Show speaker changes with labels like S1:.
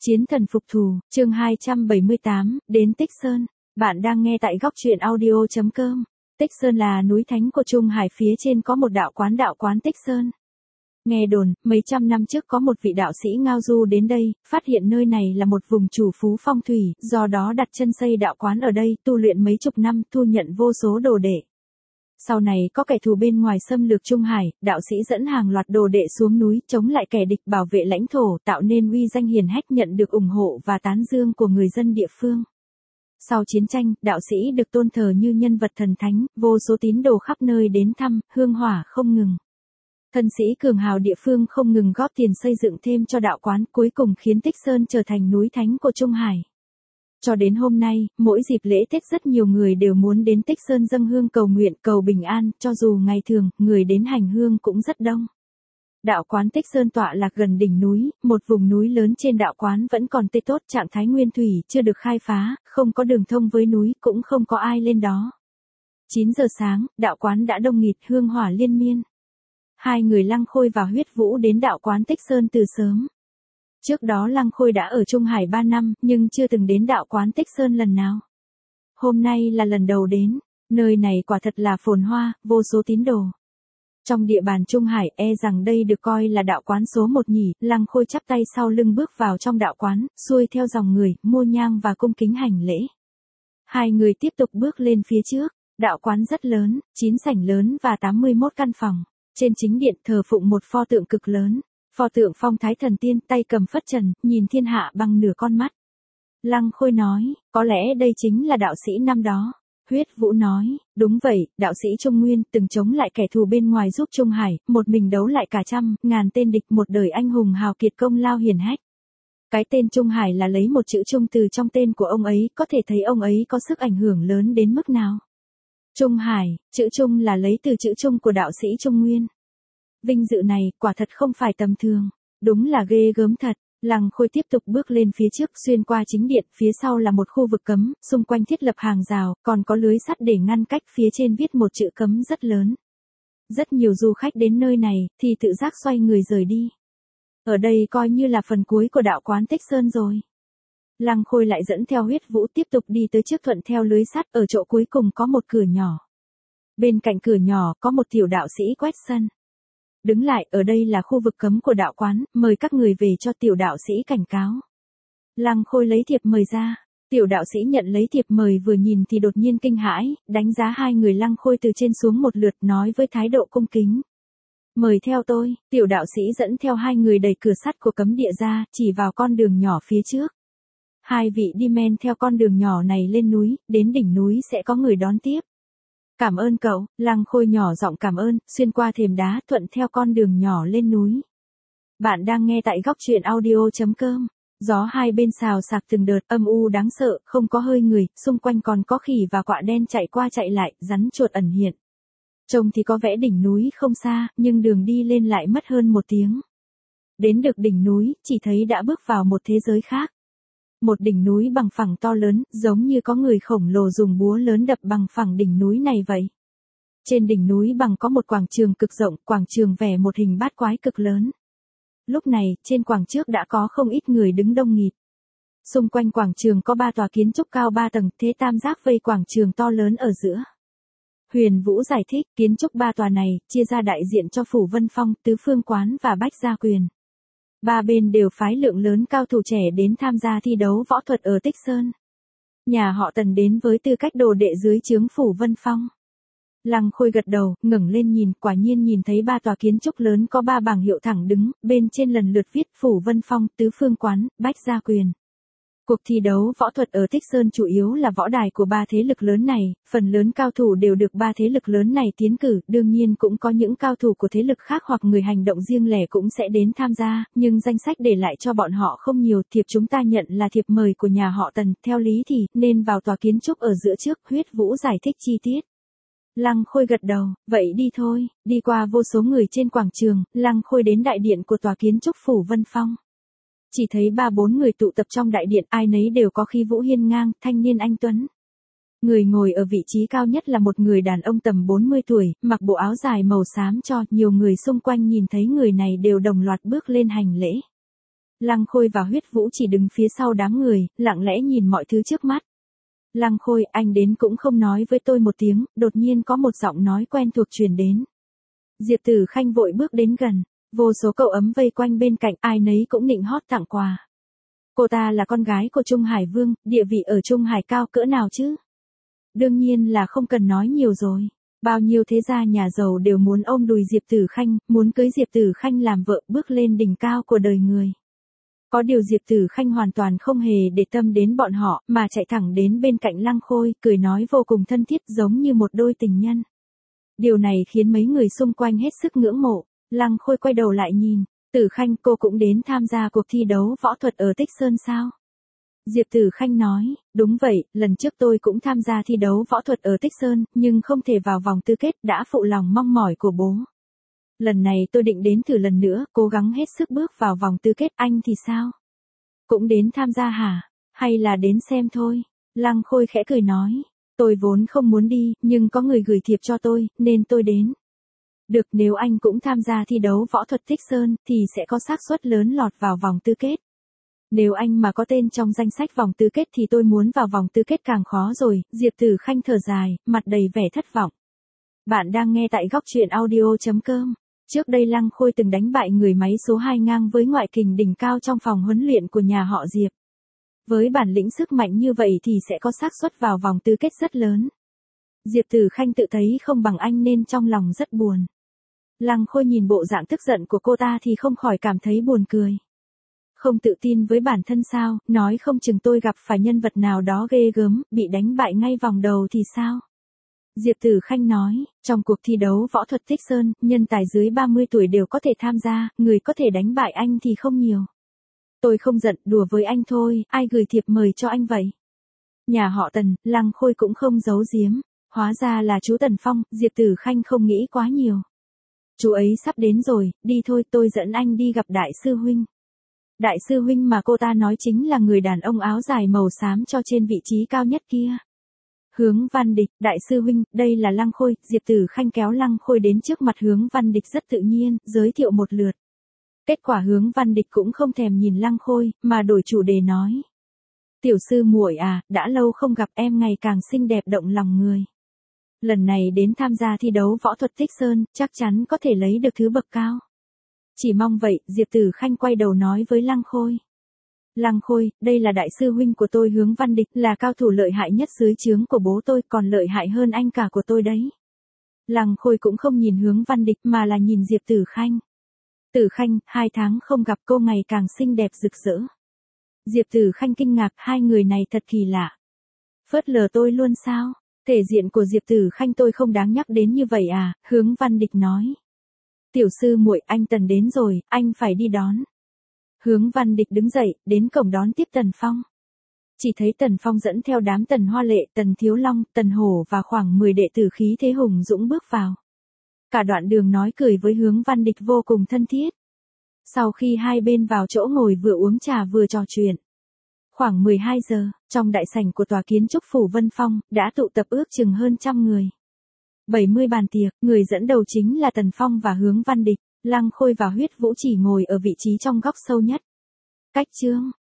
S1: Chiến thần phục thù, chương 278, đến Tích Sơn. Bạn đang nghe tại góc truyện audio.com. Tích Sơn là núi thánh của Trung Hải, phía trên có một đạo quán Tích Sơn. Nghe đồn, mấy trăm năm trước có một vị đạo sĩ ngao du đến đây, phát hiện nơi này là một vùng chủ phú phong thủy, do đó đặt chân xây đạo quán ở đây, tu luyện mấy chục năm, thu nhận vô số đồ đệ. Sau này có kẻ thù bên ngoài xâm lược Trung Hải, đạo sĩ dẫn hàng loạt đồ đệ xuống núi, chống lại kẻ địch, bảo vệ lãnh thổ, tạo nên uy danh hiển hách, nhận được ủng hộ và tán dương của người dân địa phương. Sau chiến tranh, đạo sĩ được tôn thờ như nhân vật thần thánh, vô số tín đồ khắp nơi đến thăm, hương hỏa không ngừng. Thân sĩ cường hào địa phương không ngừng góp tiền xây dựng thêm cho đạo quán, cuối cùng khiến Tích Sơn trở thành núi thánh của Trung Hải. Cho đến hôm nay, mỗi dịp lễ Tết rất nhiều người đều muốn đến Tích Sơn dâng hương cầu nguyện, cầu bình an, cho dù ngày thường, người đến hành hương cũng rất đông. Đạo quán Tích Sơn tọa lạc gần đỉnh núi, một vùng núi lớn trên đạo quán vẫn còn tươi tốt, trạng thái nguyên thủy, chưa được khai phá, không có đường thông với núi, cũng không có ai lên đó. 9 giờ sáng, đạo quán đã đông nghịt, hương hỏa liên miên. Hai người Lăng Khôi và Huyết Vũ đến đạo quán Tích Sơn từ sớm. Trước đó Lăng Khôi đã ở Trung Hải 3 năm, nhưng chưa từng đến đạo quán Tích Sơn lần nào. Hôm nay là lần đầu đến, nơi này quả thật là phồn hoa, vô số tín đồ. Trong địa bàn Trung Hải, rằng đây được coi là đạo quán số 1 nhỉ. Lăng Khôi chắp tay sau lưng bước vào trong đạo quán, xuôi theo dòng người, mua nhang và cung kính hành lễ. Hai người tiếp tục bước lên phía trước, đạo quán rất lớn, 9 sảnh lớn và 81 căn phòng. Trên chính điện thờ phụng một pho tượng cực lớn. Pho tượng phong thái thần tiên, tay cầm phất trần, nhìn thiên hạ bằng nửa con mắt. Lăng Khôi nói, có lẽ đây chính là đạo sĩ năm đó. Huyết Vũ nói, đúng vậy, đạo sĩ Trung Nguyên từng chống lại kẻ thù bên ngoài giúp Trung Hải, một mình đấu lại cả trăm, ngàn tên địch, một đời anh hùng hào kiệt, công lao hiển hách. Cái tên Trung Hải là lấy một chữ Trung từ trong tên của ông ấy, có thể thấy ông ấy có sức ảnh hưởng lớn đến mức nào. Trung Hải, chữ Trung là lấy từ chữ Trung của đạo sĩ Trung Nguyên. Vinh dự này, quả thật không phải tầm thường, đúng là ghê gớm thật. Lăng Khôi tiếp tục bước lên phía trước, xuyên qua chính điện, phía sau là một khu vực cấm, xung quanh thiết lập hàng rào, còn có lưới sắt để ngăn cách, phía trên viết một chữ cấm rất lớn. Rất nhiều du khách đến nơi này, thì tự giác xoay người rời đi. Ở đây coi như là phần cuối của đạo quán Tích Sơn rồi. Lăng Khôi lại dẫn theo Huyết Vũ tiếp tục đi tới trước, thuận theo lưới sắt, ở chỗ cuối cùng có một cửa nhỏ. Bên cạnh cửa nhỏ có một tiểu đạo sĩ quét sân. Đứng lại, ở đây là khu vực cấm của đạo quán, mời các người về, cho tiểu đạo sĩ cảnh cáo. Lăng Khôi lấy thiệp mời ra, tiểu đạo sĩ nhận lấy thiệp mời, vừa nhìn thì đột nhiên kinh hãi, đánh giá hai người Lăng Khôi từ trên xuống một lượt, nói với thái độ cung kính. Mời theo tôi. Tiểu đạo sĩ dẫn theo hai người đẩy cửa sắt của cấm địa ra, chỉ vào con đường nhỏ phía trước. Hai vị đi men theo con đường nhỏ này lên núi, đến đỉnh núi sẽ có người đón tiếp. Cảm ơn cậu. Lăng Khôi nhỏ giọng cảm ơn, xuyên qua thềm đá, thuận theo con đường nhỏ lên núi. Bạn đang nghe tại góc truyện audio.com. Gió hai bên xào xạc từng đợt, âm u đáng sợ, không có hơi người, xung quanh còn có khỉ và quạ đen chạy qua chạy lại, rắn chuột ẩn hiện. Trông thì có vẻ đỉnh núi không xa, nhưng đường đi lên lại mất hơn 1 tiếng. Đến được đỉnh núi, chỉ thấy đã bước vào một thế giới khác. Một đỉnh núi bằng phẳng to lớn, giống như có người khổng lồ dùng búa lớn đập bằng phẳng đỉnh núi này vậy. Trên đỉnh núi bằng có một quảng trường cực rộng, quảng trường vẽ một hình bát quái cực lớn. Lúc này, trên quảng trước đã có không ít người đứng đông nghịt. Xung quanh quảng trường có 3 tòa kiến trúc cao 3 tầng, thế tam giác vây quảng trường to lớn ở giữa. Huyền Vũ giải thích, kiến trúc 3 tòa này, chia ra đại diện cho Phủ Vân Phong, Tứ Phương Quán và Bách Gia Quyền. 3 bên đều phái lượng lớn cao thủ trẻ đến tham gia thi đấu võ thuật ở Tích Sơn. Nhà họ Tần đến với tư cách đồ đệ dưới trướng Phủ Vân Phong. Lăng Khôi gật đầu, ngẩng lên nhìn, quả nhiên nhìn thấy 3 tòa kiến trúc lớn có 3 bảng hiệu thẳng đứng, bên trên lần lượt viết Phủ Vân Phong, Tứ Phương Quán, Bách Gia Quyền. Cuộc thi đấu võ thuật ở Tích Sơn chủ yếu là võ đài của 3 thế lực lớn này, phần lớn cao thủ đều được 3 thế lực lớn này tiến cử, đương nhiên cũng có những cao thủ của thế lực khác hoặc người hành động riêng lẻ cũng sẽ đến tham gia, nhưng danh sách để lại cho bọn họ không nhiều, thiệp chúng ta nhận là thiệp mời của nhà họ Tần, theo lý thì nên vào tòa kiến trúc ở giữa trước. Huyết Vũ giải thích chi tiết. Lăng Khôi gật đầu, vậy đi thôi. Đi qua vô số người trên quảng trường, Lăng Khôi đến đại điện của tòa kiến trúc Phủ Vân Phong. Chỉ thấy 3-4 người tụ tập trong đại điện, ai nấy đều có khí vũ hiên ngang, thanh niên anh tuấn. Người ngồi ở vị trí cao nhất là một người đàn ông tầm 40 tuổi, mặc bộ áo dài màu xám cho, nhiều người xung quanh nhìn thấy người này đều đồng loạt bước lên hành lễ. Lăng Khôi và Huyết Vũ chỉ đứng phía sau đám người, lặng lẽ nhìn mọi thứ trước mắt. Lăng Khôi, anh đến cũng không nói với tôi một tiếng, đột nhiên có một giọng nói quen thuộc truyền đến. Diệp Tử Khanh vội bước đến gần, vô số cậu ấm vây quanh bên cạnh, ai nấy cũng nịnh hót tặng quà. Cô ta là con gái của Trung Hải Vương, địa vị ở Trung Hải cao cỡ nào chứ? Đương nhiên là không cần nói nhiều rồi. Bao nhiêu thế gia nhà giàu đều muốn ôm đùi Diệp Tử Khanh, muốn cưới Diệp Tử Khanh làm vợ, bước lên đỉnh cao của đời người. Có điều Diệp Tử Khanh hoàn toàn không hề để tâm đến bọn họ, mà chạy thẳng đến bên cạnh Lăng Khôi, cười nói vô cùng thân thiết giống như một đôi tình nhân. Điều này khiến mấy người xung quanh hết sức ngưỡng mộ. Lăng Khôi quay đầu lại nhìn, Tử Khanh, cô cũng đến tham gia cuộc thi đấu võ thuật ở Tích Sơn sao? Diệp Tử Khanh nói, đúng vậy, lần trước tôi cũng tham gia thi đấu võ thuật ở Tích Sơn, nhưng không thể vào vòng tứ kết, đã phụ lòng mong mỏi của bố. Lần này tôi định đến thử lần nữa, cố gắng hết sức bước vào vòng tứ kết. Anh thì sao? Cũng đến tham gia hả? Hay là đến xem thôi? Lăng Khôi khẽ cười nói, tôi vốn không muốn đi, nhưng có người gửi thiệp cho tôi, nên tôi đến. Được, nếu anh cũng tham gia thi đấu võ thuật Tích Sơn, thì sẽ có xác suất lớn lọt vào vòng tứ kết. Nếu anh mà có tên trong danh sách vòng tứ kết thì tôi muốn vào vòng tứ kết càng khó rồi. Diệp Tử Khanh thở dài, mặt đầy vẻ thất vọng. Bạn đang nghe tại góc truyện audio.com. Trước đây Lăng Khôi từng đánh bại người máy số 2 ngang với ngoại kình đỉnh cao trong phòng huấn luyện của nhà họ Diệp. Với bản lĩnh sức mạnh như vậy thì sẽ có xác suất vào vòng tứ kết rất lớn. Diệp Tử Khanh tự thấy không bằng anh nên trong lòng rất buồn. Lăng Khôi nhìn bộ dạng tức giận của cô ta thì không khỏi cảm thấy buồn cười. Không tự tin với bản thân sao, nói không chừng tôi gặp phải nhân vật nào đó ghê gớm, bị đánh bại ngay vòng đầu thì sao? Diệp Tử Khanh nói, trong cuộc thi đấu võ thuật Tích Sơn, nhân tài dưới 30 tuổi đều có thể tham gia, người có thể đánh bại anh thì không nhiều. Tôi không giận, đùa với anh thôi, ai gửi thiệp mời cho anh vậy? Nhà họ Tần, Lăng Khôi cũng không giấu giếm, hóa ra là chú Tần Phong. Diệp Tử Khanh không nghĩ quá nhiều. Chú ấy sắp đến rồi, đi thôi, tôi dẫn anh đi gặp đại sư huynh. Đại sư huynh mà cô ta nói chính là người đàn ông áo dài màu xám cho trên vị trí cao nhất kia. Hướng Văn Địch, đại sư huynh, đây là Lăng Khôi. Diệp Tử Khanh kéo Lăng Khôi đến trước mặt Hướng Văn Địch rất tự nhiên, giới thiệu một lượt. Kết quả Hướng Văn Địch cũng không thèm nhìn Lăng Khôi, mà đổi chủ đề nói. Tiểu sư muội à, đã lâu không gặp, em ngày càng xinh đẹp động lòng người. Lần này đến tham gia thi đấu võ thuật Tích Sơn, chắc chắn có thể lấy được thứ bậc cao. Chỉ mong vậy. Diệp Tử Khanh quay đầu nói với Lăng Khôi. Lăng Khôi, đây là đại sư huynh của tôi Hướng Văn Địch, là cao thủ lợi hại nhất dưới trướng của bố tôi, còn lợi hại hơn anh cả của tôi đấy. Lăng Khôi cũng không nhìn Hướng Văn Địch mà là nhìn Diệp Tử Khanh. Tử Khanh, 2 tháng không gặp cô ngày càng xinh đẹp rực rỡ. Diệp Tử Khanh kinh ngạc, hai người này thật kỳ lạ. Phớt lờ tôi luôn sao? Thể diện của Diệp Tử Khanh tôi không đáng nhắc đến như vậy à? Hướng Văn Địch nói. Tiểu sư muội, anh Tần đến rồi, anh phải đi đón. Hướng Văn Địch đứng dậy, đến cổng đón tiếp Tần Phong. Chỉ thấy Tần Phong dẫn theo đám Tần Hoa Lệ, Tần Thiếu Long, Tần Hổ và khoảng 10 đệ tử khí thế hùng dũng bước vào. Cả đoạn đường nói cười với Hướng Văn Địch vô cùng thân thiết. Sau khi hai bên vào chỗ ngồi vừa uống trà vừa trò chuyện. Khoảng 12 giờ, trong đại sảnh của tòa kiến trúc phủ Vân Phong, đã tụ tập ước chừng hơn 100 người. 70 bàn tiệc, người dẫn đầu chính là Tần Phong và Hướng Văn Địch. Lăng Khôi và Huyết Vũ chỉ ngồi ở vị trí trong góc sâu nhất. Cách chương